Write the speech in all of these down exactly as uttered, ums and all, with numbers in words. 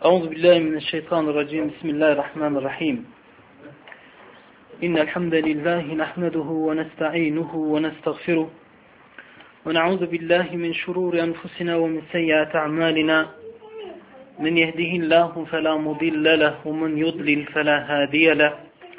أعوذ بالله من الشيطان الرجيم بسم الله الرحمن الرحيم إن الحمد لله نحمده ونستعينه ونستغفره ونعوذ بالله من شرور أنفسنا ومن سيئات أعمالنا من يهده الله فلا مضل له ومن يضلل فلا هادي له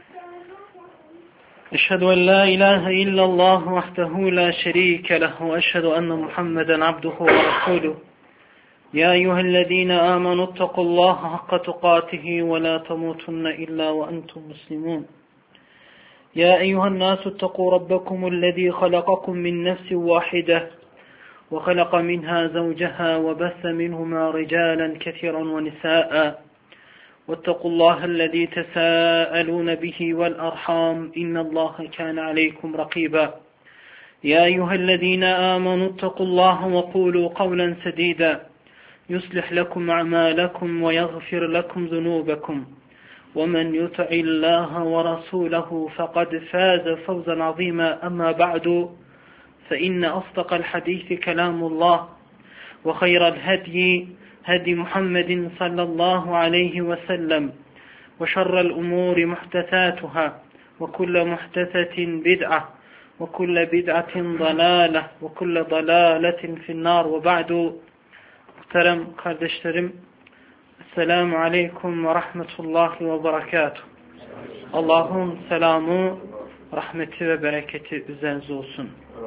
أشهد أن لا إله إلا الله وحده لا شريك له وأشهد أن محمدا عبده ورسوله يا أيها الذين آمنوا اتقوا الله حق تقاته ولا تموتن إلا وأنتم مسلمون يا أيها الناس اتقوا ربكم الذي خلقكم من نفس واحدة وخلق منها زوجها وبث منهما رجالا كثيرا ونساء واتقوا الله الذي تساءلون به والأرحام إن الله كان عليكم رقيبا يا أيها الذين آمنوا اتقوا الله وقولوا قولا سديدا يصلح لكم أعمالكم ويغفر لكم ذنوبكم ومن يطع الله ورسوله فقد فاز فوزا عظيما أما بعد فإن أصدق الحديث كلام الله وخير الهدي هدي محمد صلى الله عليه وسلم وشر الأمور محدثاتها وكل محدثة بدعة وكل بدعة ضلالة وكل ضلالة في النار وبعد. Muhterem kardeşlerim, Esselamu Aleyküm ve Rahmetullahi ve Berekatuhu. Allah'ın selamı, rahmeti ve bereketi üzerinize olsun.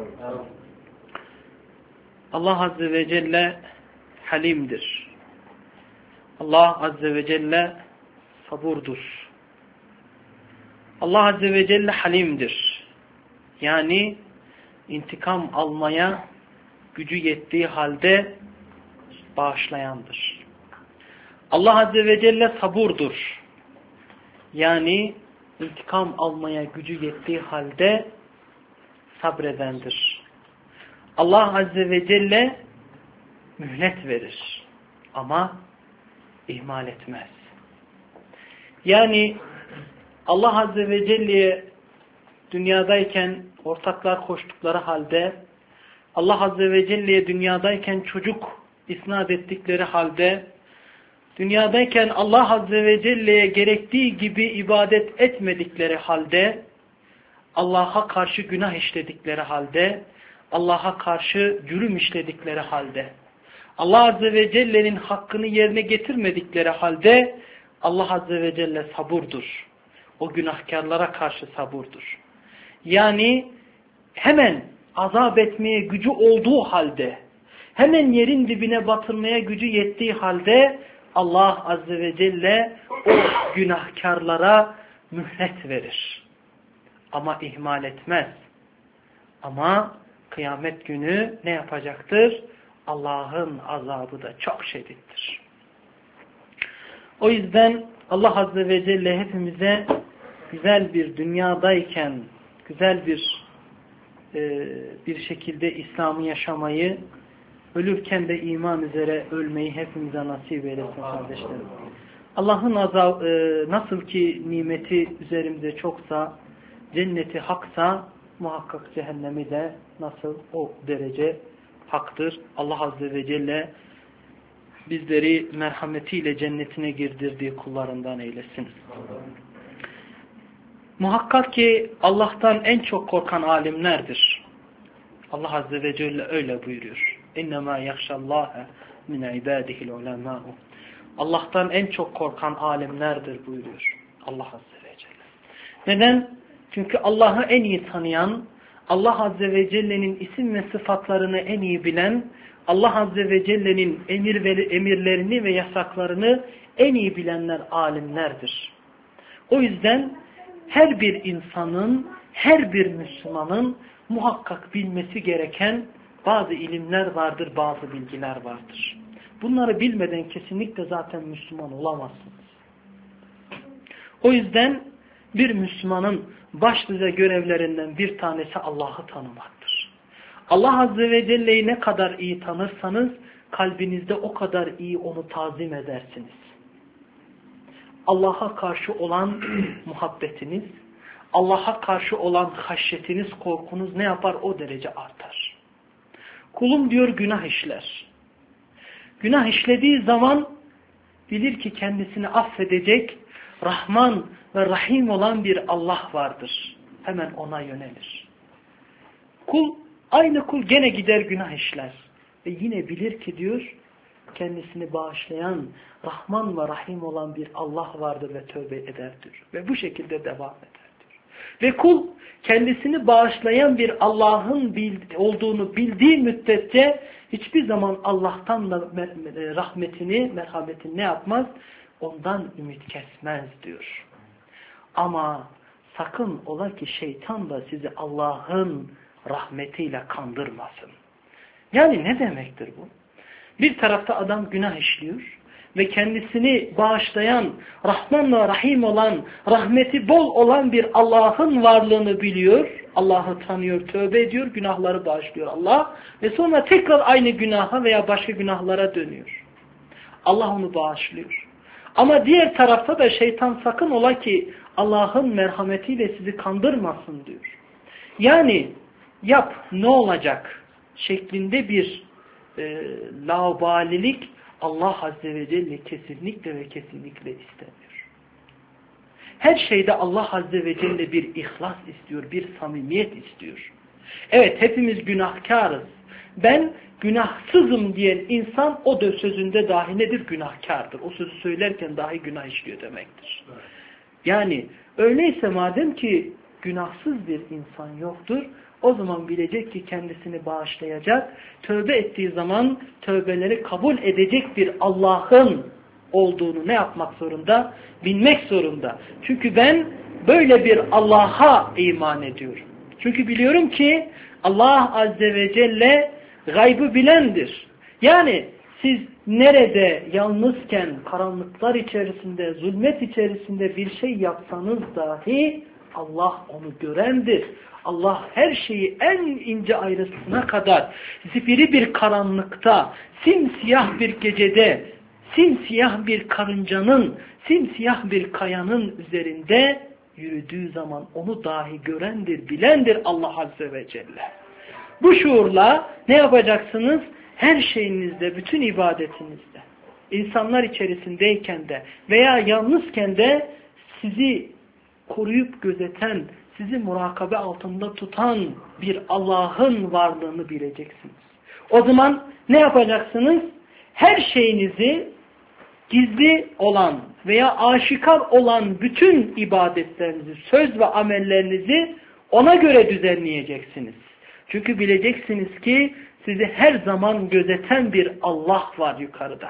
Allah Azze ve Celle halimdir. Allah Azze ve Celle saburdur. Allah Azze ve Celle halimdir. Yani intikam almaya gücü yettiği halde bağışlayandır. Allah Azze ve Celle saburdur. Yani intikam almaya gücü yettiği halde sabredendir. Allah Azze ve Celle mühlet verir ama ihmal etmez. Yani Allah Azze ve Celle'ye dünyadayken ortaklar koştukları halde, Allah Azze ve Celle'ye dünyadayken çocuk isnat ettikleri halde, dünyadayken Allah Azze ve Celle'ye gerektiği gibi ibadet etmedikleri halde, Allah'a karşı günah işledikleri halde, Allah'a karşı cürüm işledikleri halde, Allah Azze ve Celle'nin hakkını yerine getirmedikleri halde, Allah Azze ve Celle saburdur. O günahkarlara karşı saburdur. Yani hemen azap etmeye gücü olduğu halde, hemen yerin dibine batırmaya gücü yettiği halde Allah Azze ve Celle o günahkarlara mühlet verir. Ama ihmal etmez. Ama kıyamet günü ne yapacaktır? Allah'ın azabı da çok şiddetlidir. O yüzden Allah Azze ve Celle hepimize güzel bir dünyadayken güzel bir e, bir şekilde İslam'ı yaşamayı, ölürken de iman üzere ölmeyi hepimize nasip eylesin kardeşlerim. Allah'ın azab, e, nasıl ki nimeti üzerimize çoksa, cenneti haksa, muhakkak cehennemi de nasıl o derece haktır. Allah Azze ve Celle bizleri merhametiyle cennetine girdirdiği kullarından eylesin. Muhakkak ki Allah'tan en çok korkan alimlerdir. Allah Azze ve Celle öyle buyuruyor. İnnemâ yakşallâhe min ibâdihil ulemâ'u. Allah'tan en çok korkan alimlerdir buyuruyor Allah Azze ve Celle. Neden? Çünkü Allah'ı en iyi tanıyan, Allah Azze ve Celle'nin isim ve sıfatlarını en iyi bilen, Allah Azze ve Celle'nin emir ve emirlerini ve yasaklarını en iyi bilenler alimlerdir. O yüzden her bir insanın, her bir Müslümanın muhakkak bilmesi gereken bazı ilimler vardır, bazı bilgiler vardır. Bunları bilmeden kesinlikle zaten Müslüman olamazsınız. O yüzden bir Müslümanın başlıca görevlerinden bir tanesi Allah'ı tanımaktır. Allah Azze ve Celle'yi ne kadar iyi tanırsanız kalbinizde o kadar iyi onu tazim edersiniz. Allah'a karşı olan muhabbetiniz, Allah'a karşı olan haşyetiniz, korkunuz ne yapar? O derece artar. Kulum diyor günah işler. Günah işlediği zaman bilir ki kendisini affedecek, Rahman ve Rahim olan bir Allah vardır. Hemen ona yönelir. Kul, aynı kul gene gider günah işler. Ve yine bilir ki diyor, kendisini bağışlayan, Rahman ve Rahim olan bir Allah vardır ve tövbe eder diyor. Ve bu şekilde devam eder diyor. Ve kul kendisini bağışlayan bir Allah'ın olduğunu bildiği müddetçe hiçbir zaman Allah'tan da rahmetini, merhametini ne yapmaz? Ondan ümit kesmez diyor. Ama sakın ola ki şeytan da sizi Allah'ın rahmetiyle kandırmasın. Yani ne demektir bu? Bir tarafta adam günah işliyor ve kendisini bağışlayan, Rahman ve Rahim olan, rahmeti bol olan bir Allah'ın varlığını biliyor. Allah'ı tanıyor, tövbe ediyor, günahları bağışlıyor Allah. Ve sonra tekrar aynı günaha veya başka günahlara dönüyor. Allah onu bağışlıyor. Ama diğer tarafta da şeytan sakın ola ki Allah'ın merhametiyle sizi kandırmasın diyor. Yani yap ne olacak şeklinde bir e, laubalilik Allah Azze ve Celle kesinlikle ve kesinlikle istemiyor. Her şeyde Allah Azze ve Celle bir ihlas istiyor, bir samimiyet istiyor. Evet, hepimiz günahkarız. Ben günahsızım diyen insan o da sözünde dahi nedir? Günahkardır. O sözü söylerken dahi günah işliyor demektir. Yani öyleyse madem ki günahsız bir insan yoktur, o zaman bilecek ki kendisini bağışlayacak, tövbe ettiği zaman tövbeleri kabul edecek bir Allah'ın olduğunu ne yapmak zorunda? Bilmek zorunda. Çünkü ben böyle bir Allah'a iman ediyorum. Çünkü biliyorum ki Allah Azze ve Celle gaybı bilendir. Yani siz nerede yalnızken, karanlıklar içerisinde, zulmet içerisinde bir şey yapsanız dahi Allah onu görendir. Allah her şeyi en ince ayrıntısına kadar zifiri bir karanlıkta, simsiyah bir gecede, simsiyah bir karıncanın, simsiyah bir kayanın üzerinde yürüdüğü zaman onu dahi görendir, bilendir Allah Azze ve Celle. Bu şuurla ne yapacaksınız? Her şeyinizde, bütün ibadetinizde, insanlar içerisindeyken de veya yalnızken de sizi koruyup gözeten, sizi murakabe altında tutan bir Allah'ın varlığını bileceksiniz. O zaman ne yapacaksınız? Her şeyinizi gizli olan veya aşikar olan bütün ibadetlerinizi, söz ve amellerinizi ona göre düzenleyeceksiniz. Çünkü bileceksiniz ki sizi her zaman gözeten bir Allah var yukarıda.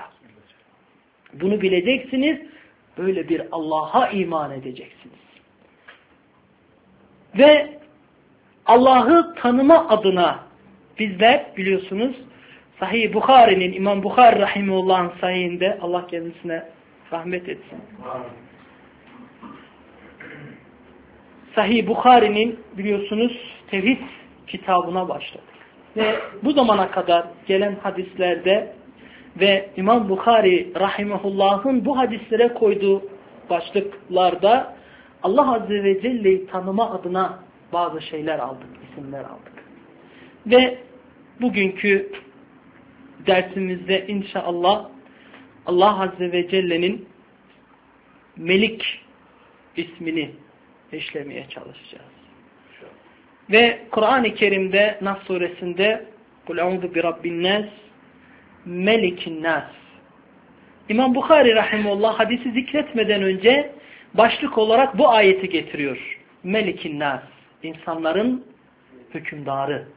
Bunu bileceksiniz, böyle bir Allah'a iman edeceksiniz. Ve Allah'ı tanıma adına bizler biliyorsunuz Sahih Bukhari'nin, İmam Bukhari Rahimullah'ın sahihinde, Allah kendisine rahmet etsin. Sahih Bukhari'nin biliyorsunuz tevhid kitabına başladık. Ve bu zamana kadar gelen hadislerde ve İmam Bukhari Rahimullah'ın bu hadislere koyduğu başlıklarda Allah Azze ve Celle'yi tanıma adına bazı şeyler aldık, isimler aldık. Ve bugünkü dersimizde inşallah Allah Azze ve Celle'nin Melik ismini işlemeye çalışacağız. Ve Kur'an-ı Kerim'de Nas suresinde Kul eûzu bi rabbin nas melikin nas. İmam Bukhari rahimehullah hadisi zikretmeden önce başlık olarak bu ayeti getiriyor. Melikin nas, insanların hükümdarı,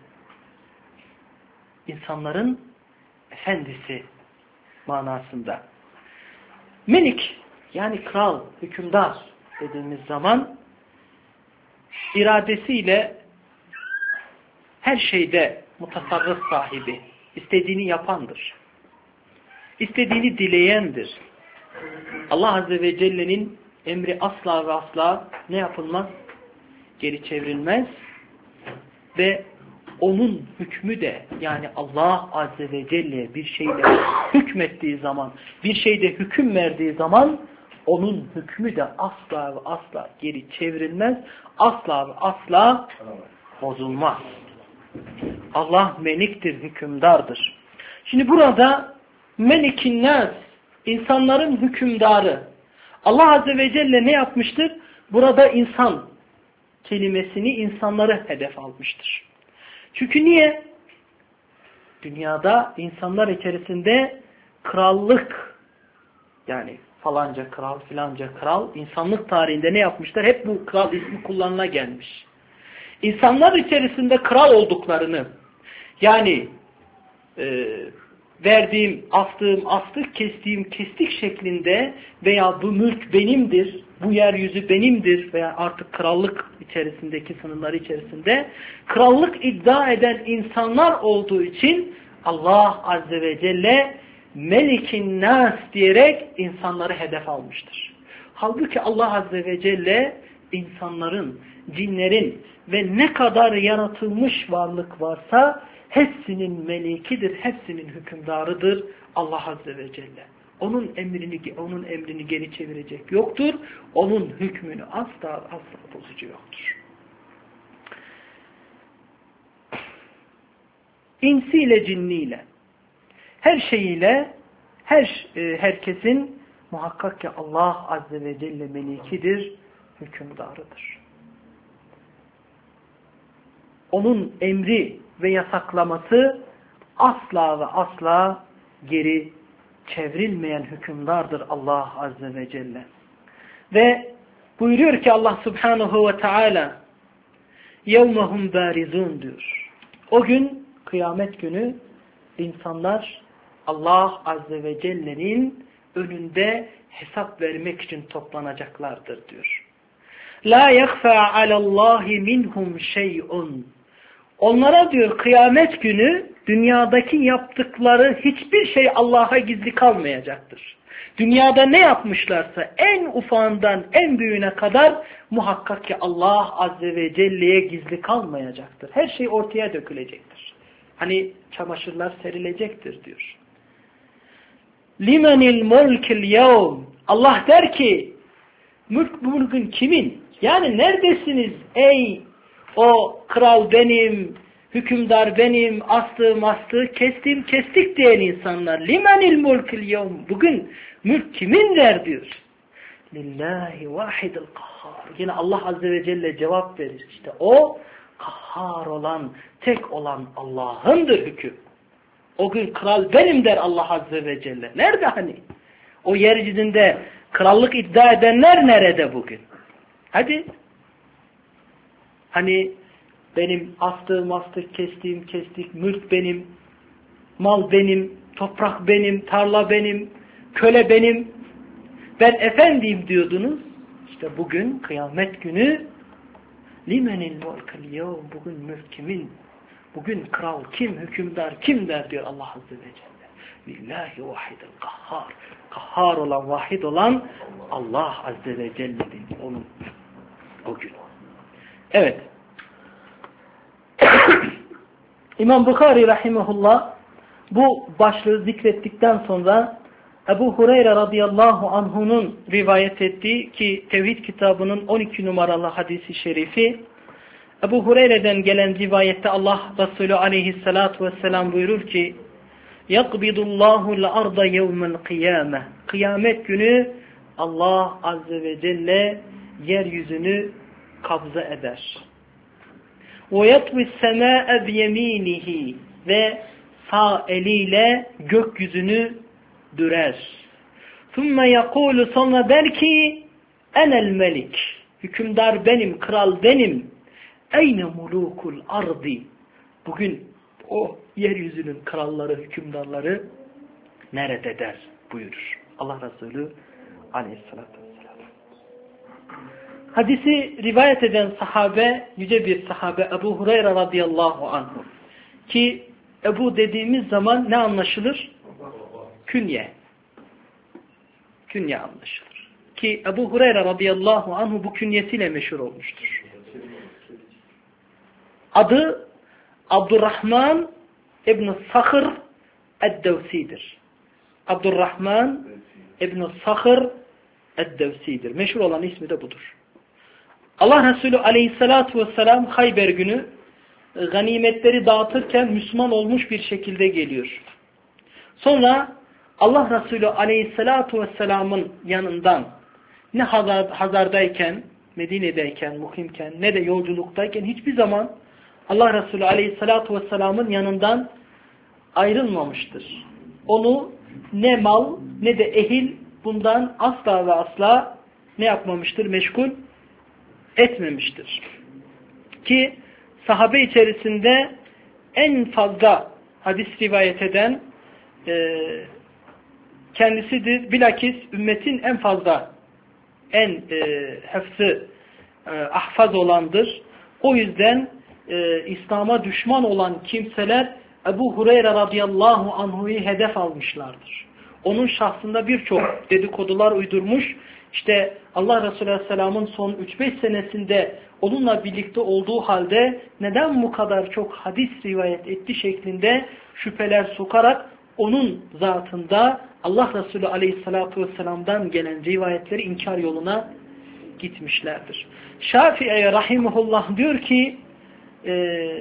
insanların efendisi manasında. Melik yani kral, hükümdar dediğimiz zaman iradesiyle her şeyde mutasarrıf sahibi, istediğini yapandır. İstediğini dileyendir. Allah Azze ve Celle'nin emri asla ve asla ne yapılmaz? Geri çevrilmez. Ve onun hükmü de yani Allah Azze ve Celle bir şeyde hükmettiği zaman, bir şeyde hüküm verdiği zaman onun hükmü de asla ve asla geri çevrilmez. Asla ve asla bozulmaz. Allah meliktir, hükümdardır. Şimdi burada melikin nas, insanların hükümdarı. Allah Azze ve Celle ne yapmıştır? Burada insan kelimesini, insanları hedef almıştır. Çünkü niye? Dünyada insanlar içerisinde krallık, yani falanca kral, filanca kral, insanlık tarihinde ne yapmışlar? Hep bu kral ismi kullanıla gelmiş. İnsanlar içerisinde kral olduklarını, yani e, verdiğim, astığım astık, kestiğim kestik şeklinde veya bu mülk benimdir, bu yeryüzü benimdir veya artık krallık içerisindeki sınırlar içerisinde krallık iddia eden insanlar olduğu için Allah Azze ve Celle Melikin Nas diyerek insanları hedef almıştır. Halbuki Allah Azze ve Celle insanların, cinlerin ve ne kadar yaratılmış varlık varsa hepsinin melikidir, hepsinin hükümdarıdır Allah Azze ve Celle. Onun emrini, onun emrini geri çevirecek yoktur. Onun hükmünü asla asla bozucu yoktur. İnsiyle, cinniyle, her şeyiyle, her herkesin muhakkak ki Allah Azze ve Celle melikidir, hükümdarıdır. Onun emri ve yasaklaması asla ve asla geri çevrilmeyen hükümdardır Allah Azze ve Celle. Ve buyuruyor ki Allah Subhanahu ve Teala يَوْمَهُمْ بَارِزُونَ diyor. O gün, kıyamet günü insanlar Allah Azze ve Celle'nin önünde hesap vermek için toplanacaklardır diyor. لَا يَخْفَى عَلَى اللّٰهِ مِنْهُمْ شَيْءٌ Onlara diyor kıyamet günü dünyadaki yaptıkları hiçbir şey Allah'a gizli kalmayacaktır. Dünyada ne yapmışlarsa en ufağından en büyüğüne kadar muhakkak ki Allah Azze ve Celle'ye gizli kalmayacaktır. Her şey ortaya dökülecektir. Hani çamaşırlar serilecektir diyor. Limenil mulkil yevm Allah der ki mülk bu mülkün kimin? Yani neredesiniz ey o kral benim, hükümdar benim, astığım astığı, kestiğim kestik diyen insanlar. Limenil mulkil yevm. Bugün mülk kimin der diyor. Lillahi vahidil kahhar. Yine Allah Azze ve Celle cevap verir. İşte o kahhar olan, tek olan Allah'ındır hüküm. O gün kral benim der Allah Azze ve Celle. Nerede hani? O yeryüzünde krallık iddia edenler nerede bugün? Hadi. Hani benim astığım astık, kestiğim kestik, mülk benim, mal benim, toprak benim, tarla benim, köle benim, ben efendiyim diyordunuz. İşte bugün kıyamet günü limenil mulkil yevm bugün mülk kimin? Bugün kral kim, hükümdar kim der diyor Allah Azze ve Celle. Lillahi vahidil kahhar. Kahhar olan, vahid olan Allah Azze ve Celle'dir onun o gün. Evet. İmam Bukhari rahimehullah bu başlığı zikrettikten sonra Ebu Hureyre radıyallahu anhu'nun rivayet ettiği ki Tevhid kitabının on iki numaralı hadisi şerifi, Ebu Hureyre'den gelen rivayette Allah Resulü aleyhissalatu vesselam buyurur ki يَقْبِضُ اللّٰهُ الْاَرْضَ يَوْمَ الْقِيَامَةِ Kıyamet günü Allah Azze ve Celle yeryüzünü kabza eder. وَيَطْوِ السَّمَاءَ بِيَم۪ينِهِ Ve sağ eliyle gökyüzünü dürer. ثُمَّ يَقُولُ Sonra der ki اَنَا الْمَلِكِ Hükümdar benim, kral benim. اَيْنَ مُلُوكُ الْاَرْضِ Bugün o yeryüzünün kralları, hükümdarları nerede der buyurur. Allah Resulü aleyhissalatü vesselam. Hadisi rivayet eden sahabe, yüce bir sahabe Ebu Hureyre radıyallahu anhu. Ki Ebu dediğimiz zaman ne anlaşılır? Künye. Künye anlaşılır. Ki Ebu Hureyre radıyallahu anhu bu künyesiyle meşhur olmuştur. Adı Abdurrahman İbn-i Sakhr Eddevsi'dir. Abdurrahman İbn-i Sakhr Eddevsi'dir. Meşhur olan ismi de budur. Allah Resulü aleyhissalatu vesselam Hayber günü ganimetleri dağıtırken Müslüman olmuş bir şekilde geliyor. Sonra Allah Resulü aleyhissalatu vesselamın yanından ne hazar, hazardayken, Medine'deyken, muhimken ne de yolculuktayken hiçbir zaman Allah Resulü aleyhissalatu vesselamın yanından ayrılmamıştır. Onu ne mal ne de ehil bundan asla ve asla ne yapmamıştır? Meşgul etmemiştir. Ki sahabe içerisinde en fazla hadis rivayet eden e, kendisidir. Bilakis ümmetin en fazla en e, hafızı e, ahfaz olandır. O yüzden e, İslam'a düşman olan kimseler Ebu Hureyre radıyallahu anhu'yu hedef almışlardır. Onun şahsında birçok dedikodular uydurmuş. İşte Allah Resulü aleyhisselamın son üç beş senesinde onunla birlikte olduğu halde neden bu kadar çok hadis rivayet etti şeklinde şüpheler sokarak onun zatında Allah Resulü aleyhissalatu vesselam'dan gelen rivayetleri inkar yoluna gitmişlerdir. Şafii'ye rahimahullah diyor ki e,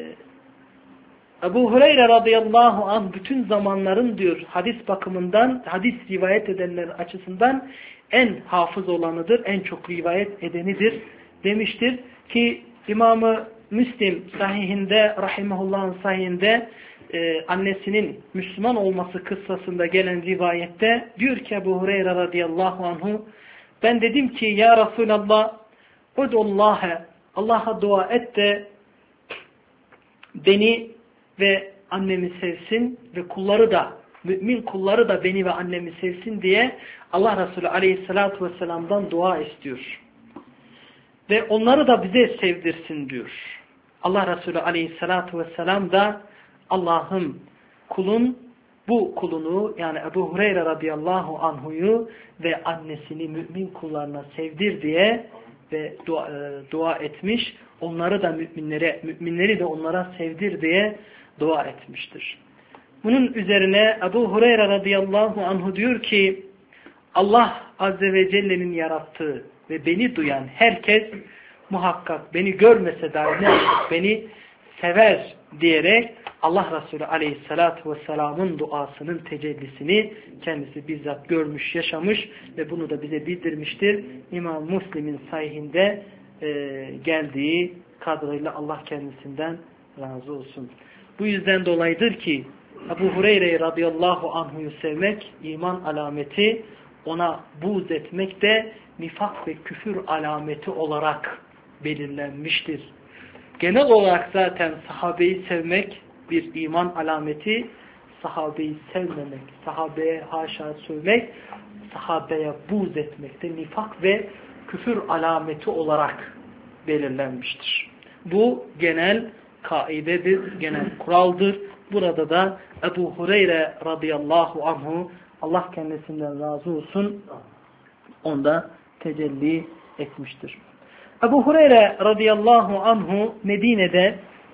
Ebu Hureyre radıyallahu anh bütün zamanların diyor hadis bakımından, hadis rivayet edenler açısından en hafız olanıdır, en çok rivayet edenidir demiştir ki İmam-ı Müslim sahihinde, rahimahullah'ın sahihinde e, annesinin Müslüman olması kıssasında gelen rivayette diyor ki Ebu Hureyre radıyallahu anhu, ben dedim ki ya Resulallah udullâhe, Allah'a dua et de beni ve annemi sevsin ve kulları da, mümin kulları da beni ve annemi sevsin diye Allah Resulü aleyhissalatu vesselam'dan dua istiyor. Ve onları da bize sevdirsin diyor. Allah Resulü aleyhissalatu vesselam da Allah'ım kulun bu kulunu yani Ebu Hureyre radıyallahu anhu'yu ve annesini mümin kullarına sevdir diye ve dua, dua etmiş. Onları da müminlere, müminleri de onlara sevdir diye dua etmiştir. Bunun üzerine Ebu Hureyre radıyallahu anhu diyor ki Allah azze ve celle'nin yarattığı ve beni duyan herkes muhakkak beni görmese dahi ne yapar? Beni sever diyerek Allah Resulü aleyhissalatu vesselamın duasının tecellisini kendisi bizzat görmüş, yaşamış ve bunu da bize bildirmiştir. İmam Müslim'in sahihinde e, geldiği kadarıyla Allah kendisinden razı olsun. Bu yüzden dolayıdır ki Ebu Hureyre radıyallahu anhu'yu sevmek iman alameti, ona buğz etmek de nifak ve küfür alameti olarak belirlenmiştir. Genel olarak zaten sahabeyi sevmek bir iman alameti, sahabeyi sevmemek, sahabeye haşa sövmek, sahabeye buğz etmek de nifak ve küfür alameti olarak belirlenmiştir. Bu genel kaidedir, genel kuraldır. Burada da Ebu Hureyre radıyallahu anhu, Allah kendisinden razı olsun, onda tecelli etmiştir. Ebu Hureyre radıyallahu anhu Medine'de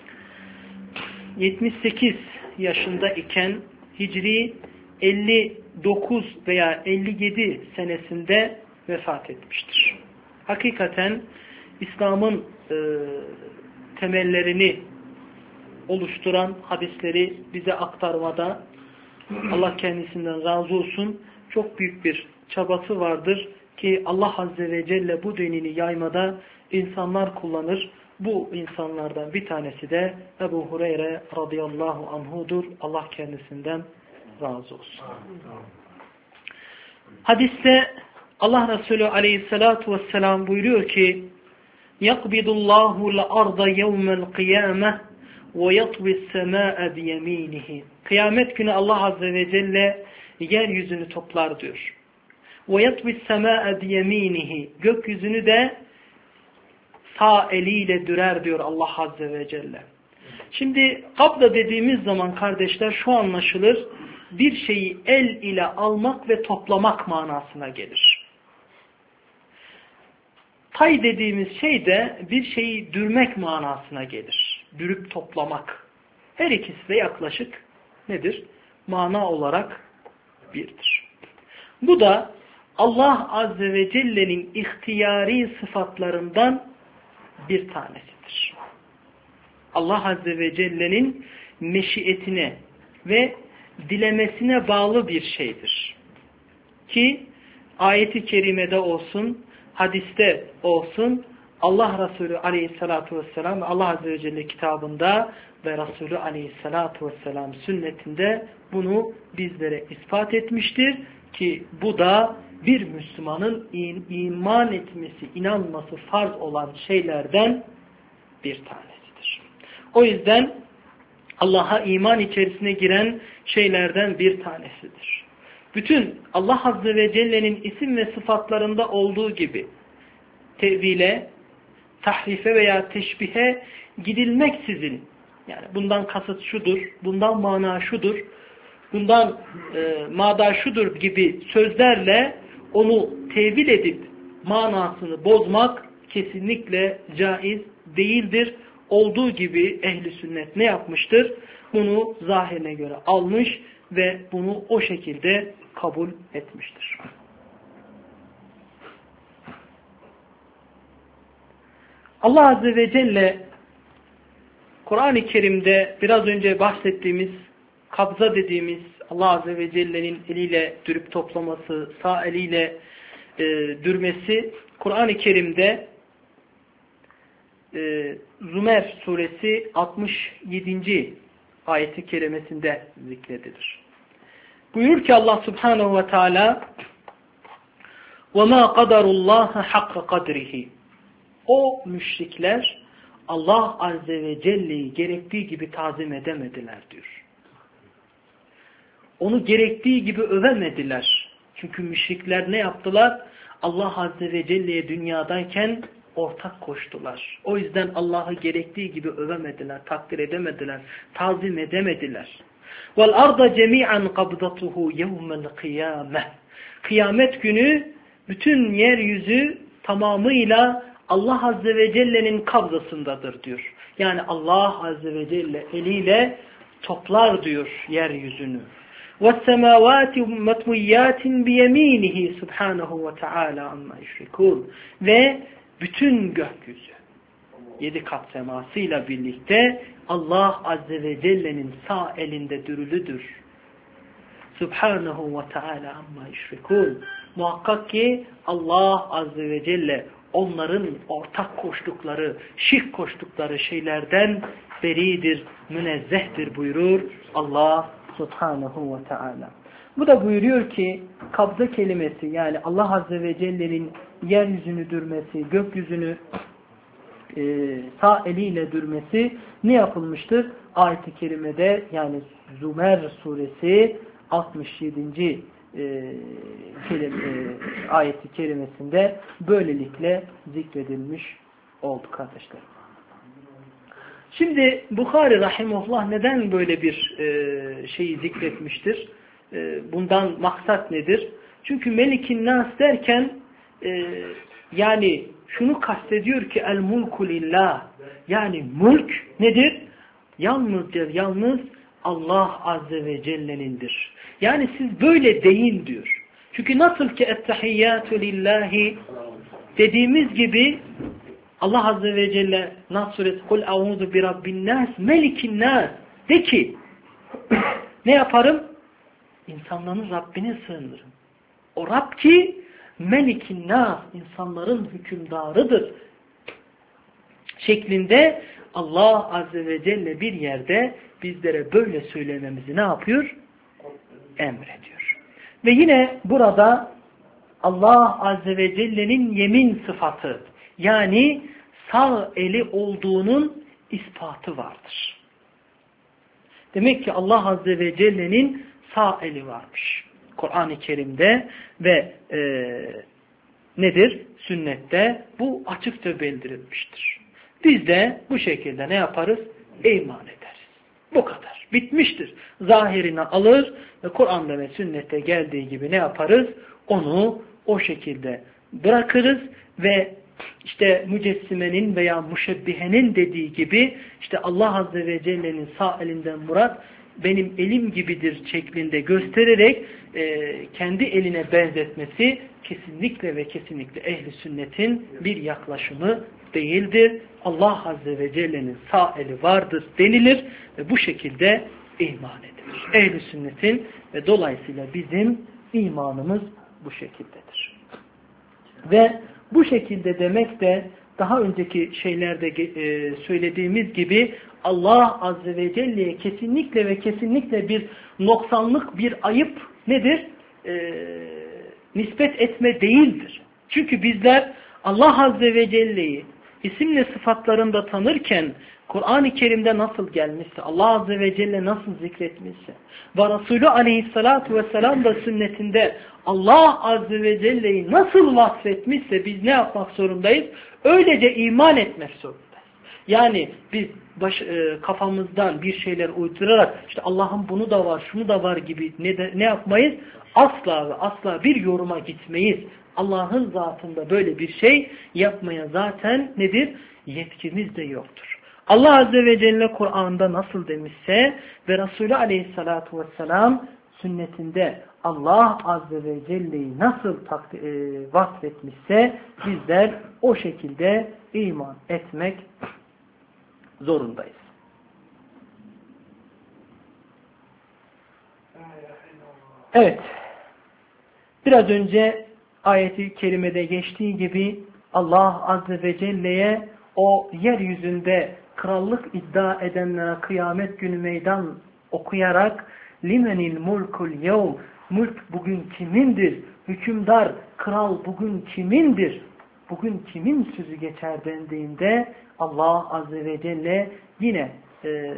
yetmiş sekiz yaşında iken Hicri elli dokuz veya elli yedi senesinde vefat etmiştir. Hakikaten İslam'ın e, temellerini oluşturan hadisleri bize aktarmada Allah kendisinden razı olsun çok büyük bir çabası vardır ki Allah Azze ve Celle bu dinini yaymada insanlar kullanır. Bu insanlardan bir tanesi de Ebu Hureyre radıyallahu anhu'dur. Allah kendisinden razı olsun. Hadiste Allah Resulü aleyhissalatu vesselam buyuruyor ki يَقْبِضُ اللّٰهُ الْأَرْضَ يَوْمَ الْقِيَامَةِ وَيَطْوِ السَّمَاءَ بِيَم۪ينِهِ Kıyamet günü Allah Azze ve Celle yeryüzünü toplar diyor. وَيَطْوِ السَّمَاءَ بِيَم۪ينِهِ Gökyüzünü de sağ eliyle dürer diyor Allah Azze ve Celle. Şimdi kabla dediğimiz zaman kardeşler şu anlaşılır, bir şeyi el ile almak ve toplamak manasına gelir. Tay dediğimiz şey de bir şeyi dürmek manasına gelir. Dürüp toplamak. Her ikisi de yaklaşık nedir? Mana olarak birdir. Bu da Allah Azze ve Celle'nin ihtiyari sıfatlarından bir tanesidir. Allah Azze ve Celle'nin meşiyetine ve dilemesine bağlı bir şeydir. Ki ayeti kerimede olsun, hadiste olsun, Allah Resulü aleyhissalatu vesselam ve Allah Azze ve Celle kitabında ve Resulü aleyhissalatu vesselam sünnetinde bunu bizlere ispat etmiştir ki bu da bir Müslümanın iman etmesi, inanması farz olan şeylerden bir tanesidir. O yüzden Allah'a iman içerisine giren şeylerden bir tanesidir. Bütün Allah Azze ve Celle'nin isim ve sıfatlarında olduğu gibi tevhile, tahrife veya teşbihe gidilmeksizin, yani bundan kasıt şudur, bundan mana şudur, bundan e, mada şudur gibi sözlerle onu tevil edip manasını bozmak kesinlikle caiz değildir. Olduğu gibi ehli sünnet ne yapmıştır? Bunu zahirine göre almış ve bunu o şekilde kabul etmiştir. Allah Azze ve Celle Kur'an-ı Kerim'de biraz önce bahsettiğimiz kabza dediğimiz Allah Azze ve Celle'nin eliyle dürüp toplaması, sağ eliyle e, dürmesi Kur'an-ı Kerim'de e, Zümer suresi altmış yedinci ayeti kerimesinde zikredilir. Buyurur ki Allah Subhanahu ve Teala وَمَا قَدَرُ اللّٰهَ حَقَّ قَدْرِهِ O müşrikler Allah Azze ve Celle'yi gerektiği gibi tazim edemediler diyor. Onu gerektiği gibi övemediler. Çünkü müşrikler ne yaptılar? Allah Azze ve Celle'ye dünyadayken ortak koştular. O yüzden Allah'ı gerektiği gibi övemediler, takdir edemediler, tazim edemediler. وَالْاَرْضَ جَمِيعًا قَبْضَتُهُ يَوْمَ الْقِيَامَةِ Kıyamet günü bütün yeryüzü tamamıyla Allah Azze ve Celle'nin kabzasındadır diyor. Yani Allah Azze ve Celle eliyle toplar diyor yeryüzünü. وَالسَّمَاوَاتِ مَطْوِيَّاتٍ بِيَم۪ينِهِ Subhanahu ve Teala amma yüşrikûn Ve bütün gökyüzü yedi kat semasıyla birlikte Allah Azze ve Celle'nin sağ elinde dürülüdür. Subhanahu ve Teala amma yüşrikûn Muhakkak ki Allah Azze ve Celle onların ortak koştukları, şirk koştukları şeylerden beridir, münezzehtir buyurur Allah Subhanahu ve Teala. Bu da buyuruyor ki kabza kelimesi yani Allah Azze ve Celle'nin yeryüzünü dürmesi, gökyüzünü e, sağ eliyle dürmesi ne yapılmıştır? Ayet-i kerimede yani Zümer suresi altmış yedinci E, kelime, e, ayeti kerimesinde böylelikle zikredilmiş oldu kardeşler. Şimdi Bukhari rahimahullah neden böyle bir e, şeyi zikretmiştir? E, bundan maksat nedir? Çünkü Melikin Nas derken e, yani şunu kastediyor ki el mulku lillah yani mülk nedir? Yalnızca yalnız Allah Azze ve Celle'nindir. Yani siz böyle deyin diyor. Çünkü nasıl ki ettehiyyatü lillahi dediğimiz gibi Allah Azze ve Celle Nas suresi kul a'udhu bi rabbin nas melikin nas de ki ne yaparım? İnsanların Rabbine sığınırım. O Rab ki melikin nas insanların hükümdarıdır şeklinde Allah Azze ve Celle bir yerde bizlere böyle söylememizi ne yapıyor? Emrediyor. Ve yine burada Allah Azze ve Celle'nin yemin sıfatı yani sağ eli olduğunun ispatı vardır. Demek ki Allah Azze ve Celle'nin sağ eli varmış. Kur'an-ı Kerim'de ve e, nedir? Sünnette bu açıkça bildirilmiştir. Biz de bu şekilde ne yaparız? İman ederiz. Bu kadar. Bitmiştir. Zahirini alır ve Kur'an'da ve sünnette geldiği gibi ne yaparız? Onu o şekilde bırakırız ve işte mücessimenin veya müşebbihenin dediği gibi işte Allah Azze ve Celle'nin sağ elinden murat benim elim gibidir şeklinde göstererek e, kendi eline benzetmesi kesinlikle ve kesinlikle ehli sünnetin bir yaklaşımı değildir. Allah Azze ve Celle'nin sağ eli vardır denilir ve bu şekilde iman edilir. Ehl-i sünnetin ve dolayısıyla bizim imanımız bu şekildedir. Ve bu şekilde demek de daha önceki şeylerde e, söylediğimiz gibi Allah Azze ve Celle'ye kesinlikle ve kesinlikle bir noksanlık, bir ayıp nedir? E, nispet etme değildir. Çünkü bizler Allah Azze ve Celle'yi isimle sıfatlarında tanırken Kur'an-ı Kerim'de nasıl gelmişse, Allah Azze ve Celle nasıl zikretmişse ve Resulü Aleyhisselatü Vesselam da sünnetinde Allah Azze ve Celle'yi nasıl vasfetmişse biz ne yapmak zorundayız? Öylece iman etmek zorundayız. Yani biz baş, e, kafamızdan bir şeyler uydurarak işte Allah'ın bunu da var, şunu da var gibi ne, de, ne yapmayız? Asla ve asla bir yoruma gitmeyiz. Allah'ın zatında böyle bir şey yapmaya zaten nedir? Yetkimiz de yoktur. Allah Azze ve Celle Kur'an'da nasıl demişse ve Resulü Aleyhisselatü Vesselam sünnetinde Allah Azze ve Celle'yi nasıl e, vasfetmişse bizler o şekilde iman etmek zorundayız. Evet. Biraz önce ayet-i kerimede geçtiği gibi Allah Azze ve Celle'ye o yeryüzünde krallık iddia edenlere kıyamet günü meydan okuyarak limenil mulkul yevm, mülk bugün kimindir? Hükümdar, kral bugün kimindir? Bugün kimin sözü geçer dendiğinde Allah Azze ve Celle yine e,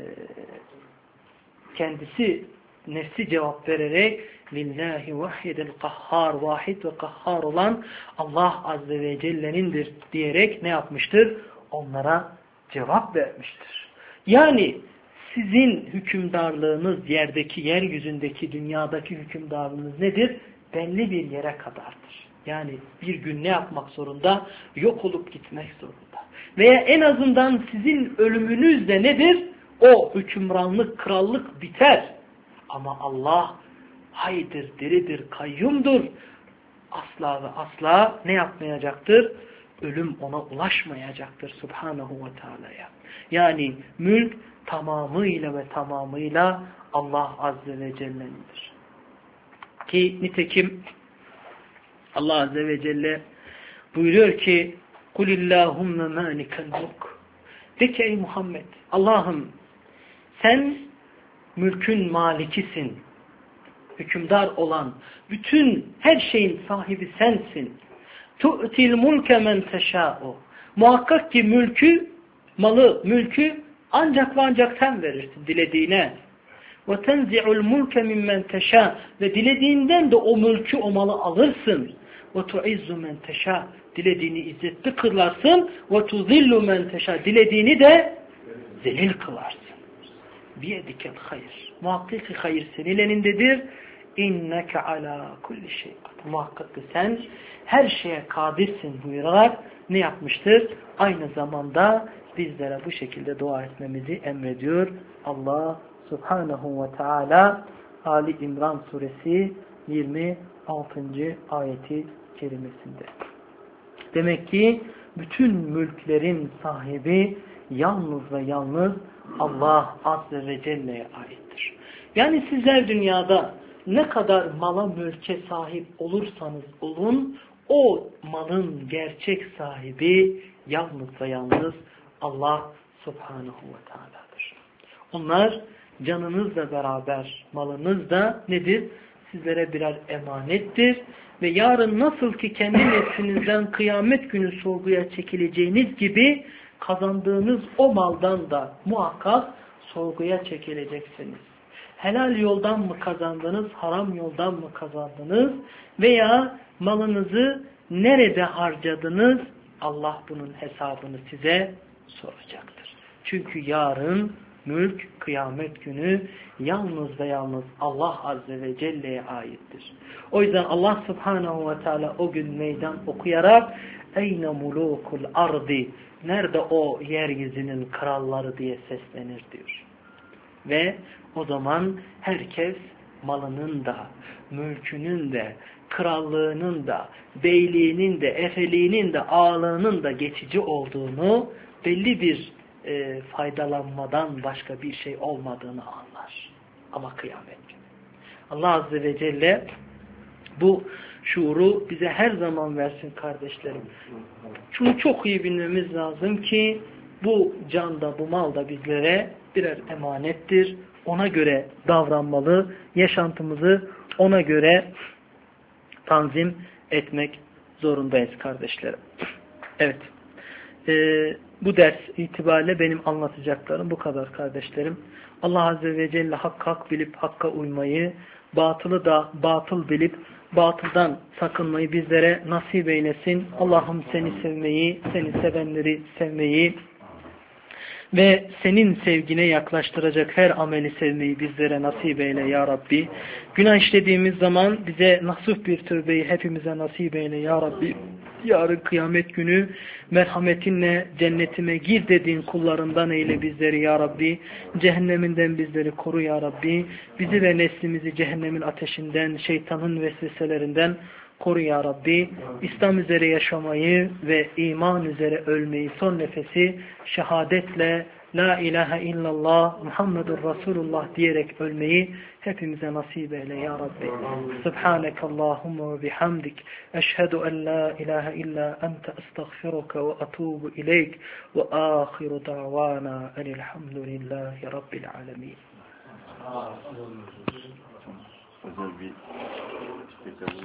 kendisi nefsi cevap vererek lillahi vahidel kahhar, vahid ve kahhar olan Allah Azze ve Celle'nindir diyerek ne yapmıştır? Onlara cevap vermiştir. Yani sizin hükümdarlığınız yerdeki, yeryüzündeki, dünyadaki hükümdarlığınız nedir? Belli bir yere kadardır. Yani bir gün ne yapmak zorunda? Yok olup gitmek zorunda. Veya en azından sizin ölümünüz de nedir? O hükümranlık, krallık biter. Ama Allah haydır, diridir, kayyumdur. Asla ve asla ne yapmayacaktır? Ölüm ona ulaşmayacaktır Subhanahu ve Teala'ya. Yani mülk tamamıyla ve tamamıyla Allah Azze ve Celle'nindir. Ki nitekim Allah Azze ve Celle buyuruyor ki قُلِ اللّٰهُمَّ مَالِكَ الْمُلْكِ De ki ey Muhammed, Allah'ım sen mülkün malikisin, hükümdar olan, bütün her şeyin sahibi sensin. تُؤْتِي الْمُلْكَ مَنْ تَشَاءُ Muhakkak ki mülkü, malı, mülkü ancak ve ancak sen verirsin dilediğine. وَتَنْزِعُ الْمُلْكَ مِمَّنْ تَشَاءُ Ve dilediğinden de o mülkü, o malı alırsın. وَتُعِزُّ مَنْ تَشَاءُ Dilediğini izzetli kılarsın. وَتُذِلُّ مَنْ تَشَاءُ Dilediğini de zelil kılarsın. بِيَدِكَ الْخَيْرِ Muhakkak ki hayır senin elindedir. اِنَّكَ عَلَى كُلِّ شَيْءٍ Muhakkak ki sen her şeye kadirsin buyurarak ne yapmıştır? Aynı zamanda bizlere bu şekilde dua etmemizi emrediyor Allah Subhanahu ve Teala Ali İmran suresi yirmi altıncı ayeti kerimesinde. Demek ki bütün mülklerin sahibi yalnız ve yalnız Allah Azze ve Celle'ye aittir. Yani sizler dünyada ne kadar mala mülke sahip olursanız olun, o malın gerçek sahibi yalnız ve yalnız Allah Subhanahu ve Teala'dır. Onlar canınızla beraber malınız da nedir? Sizlere birer emanettir. Ve yarın nasıl ki kendi nefsinizden kıyamet günü sorguya çekileceğiniz gibi kazandığınız o maldan da muhakkak sorguya çekileceksiniz. Helal yoldan mı kazandınız, haram yoldan mı kazandınız veya malınızı nerede harcadınız? Allah bunun hesabını size soracaktır. Çünkü yarın mülk, kıyamet günü yalnız ve yalnız Allah Azze ve Celle'ye aittir. O yüzden Allah Subhanahu ve Teala o gün meydan okuyarak eyne mulukul ardi nerede o yeryüzünün kralları diye seslenir diyor. Ve o zaman herkes malının da, mülkünün de, krallığının da, beyliğinin de, efeliğinin de, ağalığının da geçici olduğunu, belli bir e, faydalanmadan başka bir şey olmadığını anlar. Ama kıyamet günü. Allah Azze ve Celle bu şuuru bize her zaman versin kardeşlerim. Şunu çok iyi bilmemiz lazım ki bu can da bu mal da bizlere birer emanettir. Ona göre davranmalı, yaşantımızı ona göre tanzim etmek zorundayız kardeşlerim. Evet. Ee, bu ders itibariyle benim anlatacaklarım bu kadar kardeşlerim. Allah Azze ve Celle hakkı hak bilip hakka uymayı, batılı da batıl bilip batıldan sakınmayı bizlere nasip eylesin. Allah'ım seni sevmeyi, seni sevenleri sevmeyi ve senin sevgine yaklaştıracak her ameli sevmeyi bizlere nasip eyle ya Rabbi. Günah işlediğimiz zaman bize nasuh bir tövbeyi hepimize nasip eyle ya Rabbi. Yarın kıyamet günü merhametinle cennetime gir dediğin kullarından eyle bizleri ya Rabbi. Cehenneminden bizleri koru ya Rabbi. Bizi ve neslimizi cehennemin ateşinden, şeytanın vesveselerinden koru ya Rabbi. İslam üzere yaşamayı ve iman üzere ölmeyi, son nefesi şehadetle La ilahe illallah Muhammedur Resulullah diyerek ölmeyi hepimize nasip eyle ya Rabbi. Subhanekallahumma ve bihamdik. Eşhedü en la ilahe illa ente estağfiruka ve atubu ileyk ve ahiru da'vana enilhamdülillahi rabbil alemin. Özel bir